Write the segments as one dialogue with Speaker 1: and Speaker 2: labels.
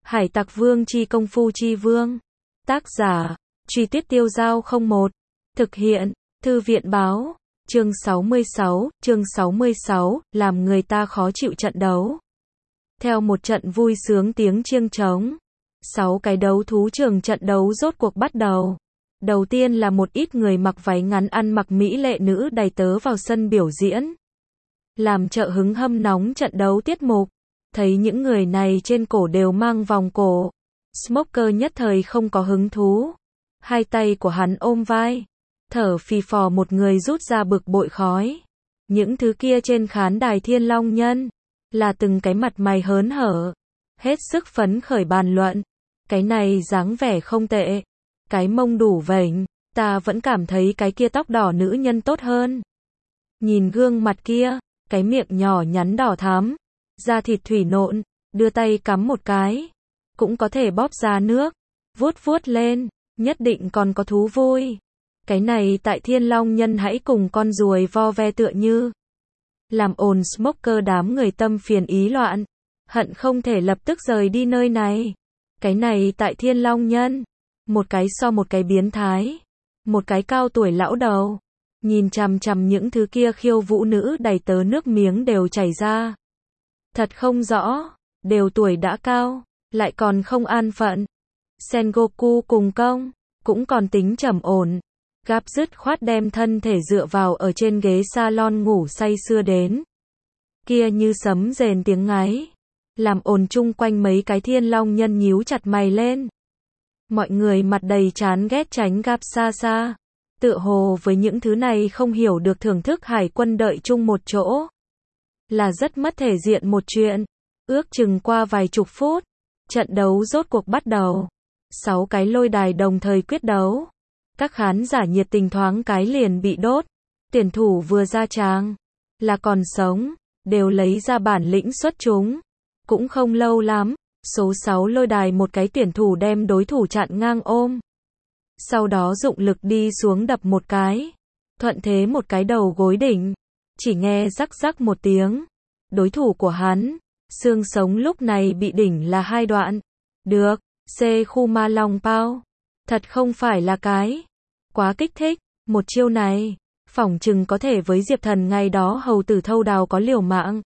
Speaker 1: Hải Tặc Vương chi công phu chi vương. Tác giả, Truy Tuyết Tiêu Giao 01. Thực hiện, Thư viện báo. Chương 66, làm người ta khó chịu trận đấu. Theo một trận vui sướng tiếng chiêng trống, 6 cái đấu thú trường trận đấu rốt cuộc bắt đầu. Đầu tiên là một ít người mặc váy ngắn ăn mặc mỹ lệ nữ đầy tớ vào sân biểu diễn, làm trợ hứng hâm nóng trận đấu tiết mục. Thấy những người này trên cổ đều mang vòng cổ, Smoker nhất thời không có hứng thú. Hai tay của hắn ôm vai, thở phì phò một người rút ra bực bội khói. Những thứ kia trên khán đài Thiên Long Nhân là từng cái mặt mày hớn hở, hết sức phấn khởi bàn luận. Cái này dáng vẻ không tệ, cái mông đủ vểnh, ta vẫn cảm thấy cái kia tóc đỏ nữ nhân tốt hơn. Nhìn gương mặt kia, cái miệng nhỏ nhắn đỏ thắm, da thịt thủy nộn, đưa tay cắm một cái, cũng có thể bóp ra nước, vuốt vuốt lên, nhất định còn có thú vui. Cái này tại Thiên Long Nhân hãy cùng con ruồi vo ve tựa như. Làm ồn Smoker đám người tâm phiền ý loạn, hận không thể lập tức rời đi nơi này. Cái này tại Thiên Long Nhân, một cái so một cái biến thái, một cái cao tuổi lão đầu, nhìn chằm chằm những thứ kia khiêu vũ nữ đầy tớ nước miếng đều chảy ra. Thật không rõ, đều tuổi đã cao, lại còn không an phận. Sengoku cùng công, cũng còn tính trầm ổn. Gáp dứt khoát đem thân thể dựa vào ở trên ghế salon ngủ say sưa đến. Kia như sấm rền tiếng ngáy, làm ồn chung quanh mấy cái Thiên Long Nhân nhíu chặt mày lên. Mọi người mặt đầy chán ghét tránh Gáp xa xa, tựa hồ với những thứ này không hiểu được thưởng thức hải quân đợi chung một chỗ là rất mất thể diện một chuyện. Ước chừng qua vài chục phút, trận đấu rốt cuộc bắt đầu. 6 cái lôi đài đồng thời quyết đấu. Các khán giả nhiệt tình thoáng cái liền bị đốt. Tuyển thủ vừa ra tràng là còn sống, đều lấy ra bản lĩnh xuất chúng. Cũng không lâu lắm, số 6 lôi đài một cái tuyển thủ đem đối thủ chặn ngang ôm. Sau đó dụng lực đi xuống đập một cái, thuận thế một cái đầu gối đỉnh. Chỉ nghe rắc rắc một tiếng, đối thủ của hắn, xương sống lúc này bị đỉnh là 2 đoạn. Được, C khu ma long bao. Thật không phải là cái. Quá kích thích, một chiêu này, phỏng chừng có thể với Diệp Thần ngày đó hầu tử thâu đào có liều mạng.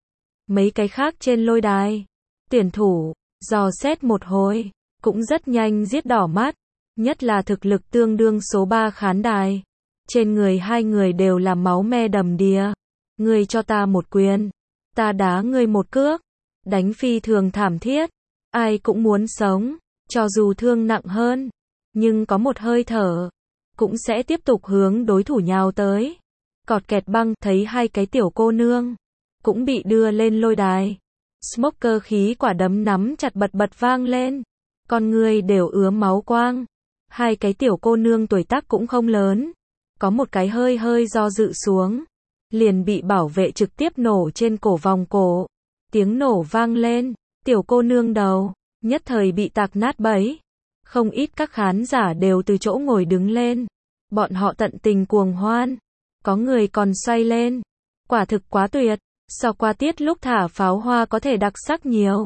Speaker 1: Mấy cái khác trên lôi đài, tuyển thủ, dò xét một hồi, cũng rất nhanh giết đỏ mắt. Nhất là thực lực tương đương số 3 khán đài. Trên người hai người đều là máu me đầm đìa. Ngươi cho ta một quyền, ta đá ngươi một cước. Đánh phi thường thảm thiết. Ai cũng muốn sống, cho dù thương nặng hơn, nhưng có một hơi thở, cũng sẽ tiếp tục hướng đối thủ nhào tới. Cọt kẹt băng, thấy hai cái tiểu cô nương cũng bị đưa lên lôi đài. Smoker khí quả đấm nắm chặt bật bật vang lên. Con người đều ứa máu quang. Hai cái tiểu cô nương tuổi tác cũng không lớn, có một cái hơi hơi do dự xuống, liền bị bảo vệ trực tiếp nổ trên cổ vòng cổ. Tiếng nổ vang lên, tiểu cô nương đầu nhất thời bị tạc nát bấy. Không ít các khán giả đều từ chỗ ngồi đứng lên, bọn họ tận tình cuồng hoan, có người còn xoay lên. Quả thực quá tuyệt, so qua tiết lúc thả pháo hoa có thể đặc sắc nhiều.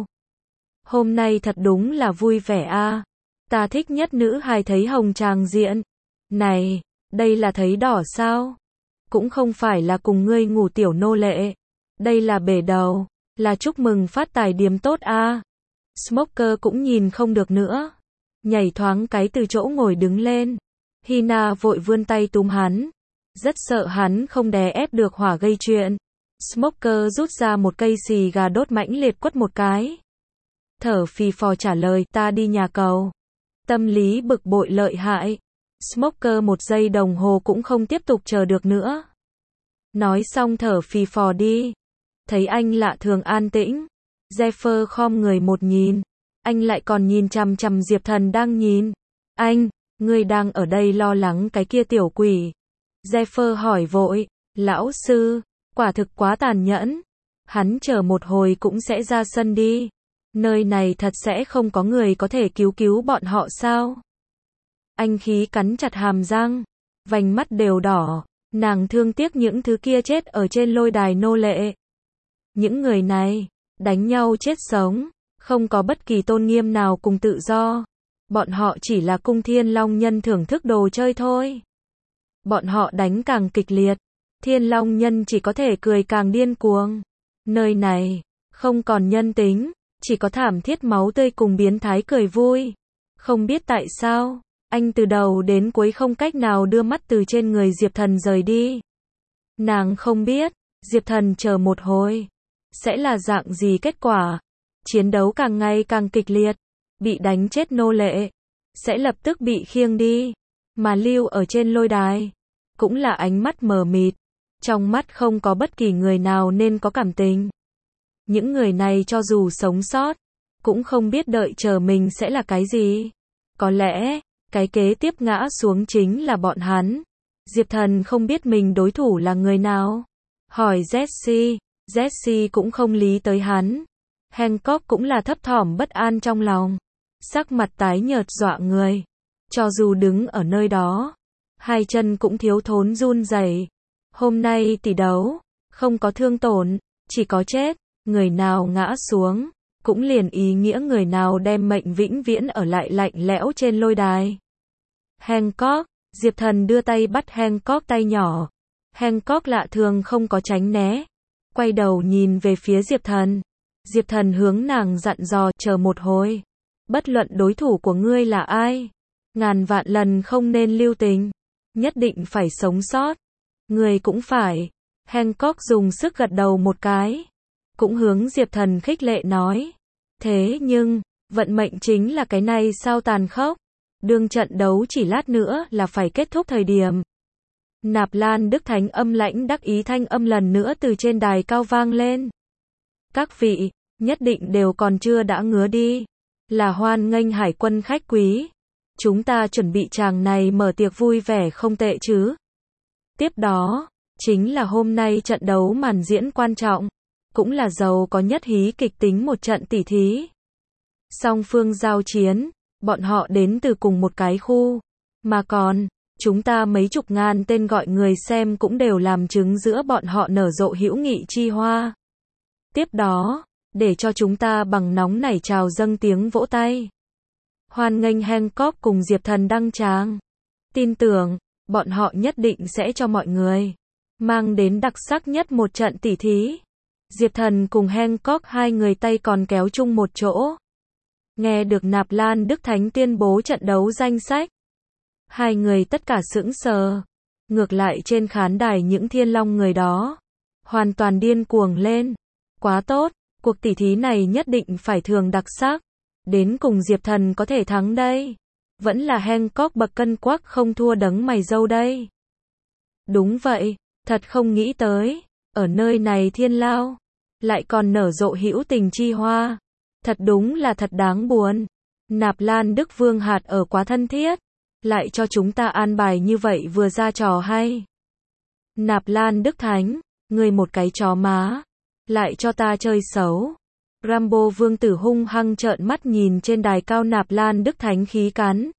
Speaker 1: Hôm nay thật đúng là vui vẻ a. Ta thích nhất nữ hài thấy hồng tràng diện. Này, đây là thấy đỏ sao? Cũng không phải là cùng ngươi ngủ tiểu nô lệ. Đây là bể đầu, là chúc mừng phát tài điểm tốt a. Smoker cũng nhìn không được nữa, nhảy thoáng cái từ chỗ ngồi đứng lên. Hina vội vươn tay túm hắn, rất sợ hắn không đè ép được hỏa gây chuyện. Smoker rút ra một cây xì gà đốt mãnh liệt quất một cái. Thở phì phò trả lời, ta đi nhà cầu. Tâm lý bực bội lợi hại. Smoker 1 giây đồng hồ cũng không tiếp tục chờ được nữa. Nói xong thở phì phò đi. Thấy anh lạ thường an tĩnh, Zephyr khom người một nhìn. Anh lại còn nhìn chằm chằm Diệp Thần đang nhìn. Anh, ngươi đang ở đây lo lắng cái kia tiểu quỷ. Zephyr hỏi vội, lão sư, quả thực quá tàn nhẫn. Hắn chờ một hồi cũng sẽ ra sân đi. Nơi này thật sẽ không có người có thể cứu bọn họ sao? Anh khí cắn chặt hàm răng, vành mắt đều đỏ, nàng thương tiếc những thứ kia chết ở trên lôi đài nô lệ. Những người này, đánh nhau chết sống, Không có bất kỳ tôn nghiêm nào cùng tự do. Bọn họ chỉ là cung Thiên Long Nhân thưởng thức đồ chơi thôi. Bọn họ đánh càng kịch liệt, Thiên Long Nhân chỉ có thể cười càng điên cuồng. Nơi này, không còn nhân tính, chỉ có thảm thiết máu tươi cùng biến thái cười vui. Không biết tại sao, anh từ đầu đến cuối không cách nào đưa mắt từ trên người Diệp Thần rời đi. Nàng không biết, Diệp Thần chờ một hồi, sẽ là dạng gì kết quả. Chiến đấu càng ngày càng kịch liệt, bị đánh chết nô lệ, sẽ lập tức bị khiêng đi, mà lưu ở trên lôi đài, cũng là ánh mắt mờ mịt, trong mắt không có bất kỳ người nào nên có cảm tình. Những người này cho dù sống sót, cũng không biết đợi chờ mình sẽ là cái gì. Có lẽ, cái kế tiếp ngã xuống chính là bọn hắn. Diệp Thần không biết mình đối thủ là người nào. Hỏi Jessie, Jessie cũng không lý tới hắn. Hancock cũng là thấp thỏm bất an trong lòng. Sắc mặt tái nhợt dọa người. Cho dù đứng ở nơi đó, hai chân cũng thiếu thốn run rẩy. Hôm nay tỷ đấu, không có thương tổn, chỉ có chết. Người nào ngã xuống, cũng liền ý nghĩa người nào đem mệnh vĩnh viễn ở lại lạnh lẽo trên lôi đài. Hancock, Diệp Thần đưa tay bắt Hancock tay nhỏ. Hancock lạ thường không có tránh né. Quay đầu nhìn về phía Diệp Thần. Diệp Thần hướng nàng dặn dò, chờ một hồi. Bất luận đối thủ của ngươi là ai, ngàn vạn lần không nên lưu tình. Nhất định phải sống sót. Ngươi cũng phải. Hancock dùng sức gật đầu một cái. Cũng hướng Diệp Thần khích lệ nói. Thế nhưng, vận mệnh chính là cái này sao tàn khốc. Đương trận đấu chỉ lát nữa là phải kết thúc thời điểm. Nạp Lan Đức Thánh âm lãnh đắc ý thanh âm lần nữa từ trên đài cao vang lên. Các vị, nhất định đều còn chưa đã ngứa đi. Là hoan nghênh hải quân khách quý. Chúng ta chuẩn bị chàng này mở tiệc vui vẻ không tệ chứ. Tiếp đó, chính là hôm nay trận đấu màn diễn quan trọng. Cũng là giàu có nhất hí kịch tính một trận tỉ thí. Song phương giao chiến, bọn họ đến từ cùng một cái khu. Mà còn, chúng ta mấy chục ngàn tên gọi người xem cũng đều làm chứng giữa bọn họ nở rộ hữu nghị chi hoa. Tiếp đó, để cho chúng ta bằng nóng nảy trào dâng tiếng vỗ tay. Hoan nghênh Hancock cùng Diệp Thần đăng tràng. Tin tưởng, bọn họ nhất định sẽ cho mọi người mang đến đặc sắc nhất một trận tỉ thí. Diệp Thần cùng Hancock hai người tay còn kéo chung một chỗ. Nghe được Nạp Lan Đức Thánh tuyên bố trận đấu danh sách. Hai người tất cả sững sờ. Ngược lại trên khán đài những thiên long người đó hoàn toàn điên cuồng lên. Quá tốt, cuộc tỉ thí này nhất định phải thường đặc sắc. Đến cùng Diệp Thần có thể thắng đây. Vẫn là Hancock bậc cân quắc không thua đấng mày râu đây. Đúng vậy, thật không nghĩ tới. Ở nơi này thiên lao, lại còn nở rộ hữu tình chi hoa. Thật đúng là thật đáng buồn. Nạp Lan Đức Vương hạt ở quá thân thiết. Lại cho chúng ta an bài như vậy vừa ra trò hay. Nạp Lan Đức Thánh, ngươi một cái chó má. Lại cho ta chơi xấu. Rambo Vương tử hung hăng trợn mắt nhìn trên đài cao Nạp Lan Đức Thánh khí cắn.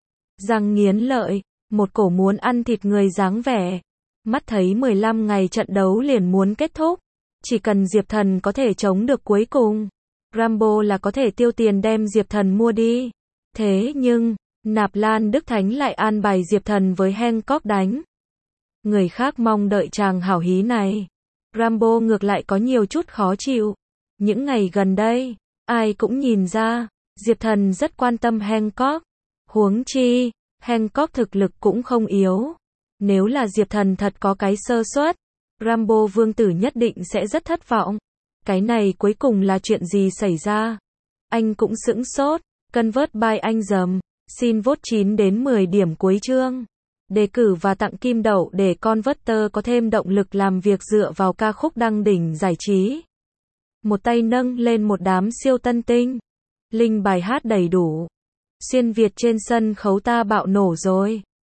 Speaker 1: Răng nghiến lợi, một cổ muốn ăn thịt người dáng vẻ. Mắt thấy 15 ngày trận đấu liền muốn kết thúc. Chỉ cần Diệp Thần có thể chống được cuối cùng. Rambo là có thể tiêu tiền đem Diệp Thần mua đi. Thế nhưng, Nạp Lan Đức Thánh lại an bài Diệp Thần với Hancock đánh. Người khác mong đợi chàng hảo hí này. Rambo ngược lại có nhiều chút khó chịu. Những ngày gần đây, ai cũng nhìn ra, Diệp Thần rất quan tâm Hancock. Huống chi, Hancock thực lực cũng không yếu. Nếu là Diệp Thần thật có cái sơ suất, Rambo Vương tử nhất định sẽ rất thất vọng. Cái này cuối cùng là chuyện gì xảy ra? Anh cũng sững sốt. Convert by anh dầm. Xin vote 9 đến 10 điểm cuối chương. Đề cử và tặng kim đậu để Converter có thêm động lực làm việc dựa vào ca khúc đăng đỉnh giải trí. Một tay nâng lên một đám siêu tân tinh. Link bài hát đầy đủ. Xuyên Việt trên sân khấu ta bạo nổ rồi.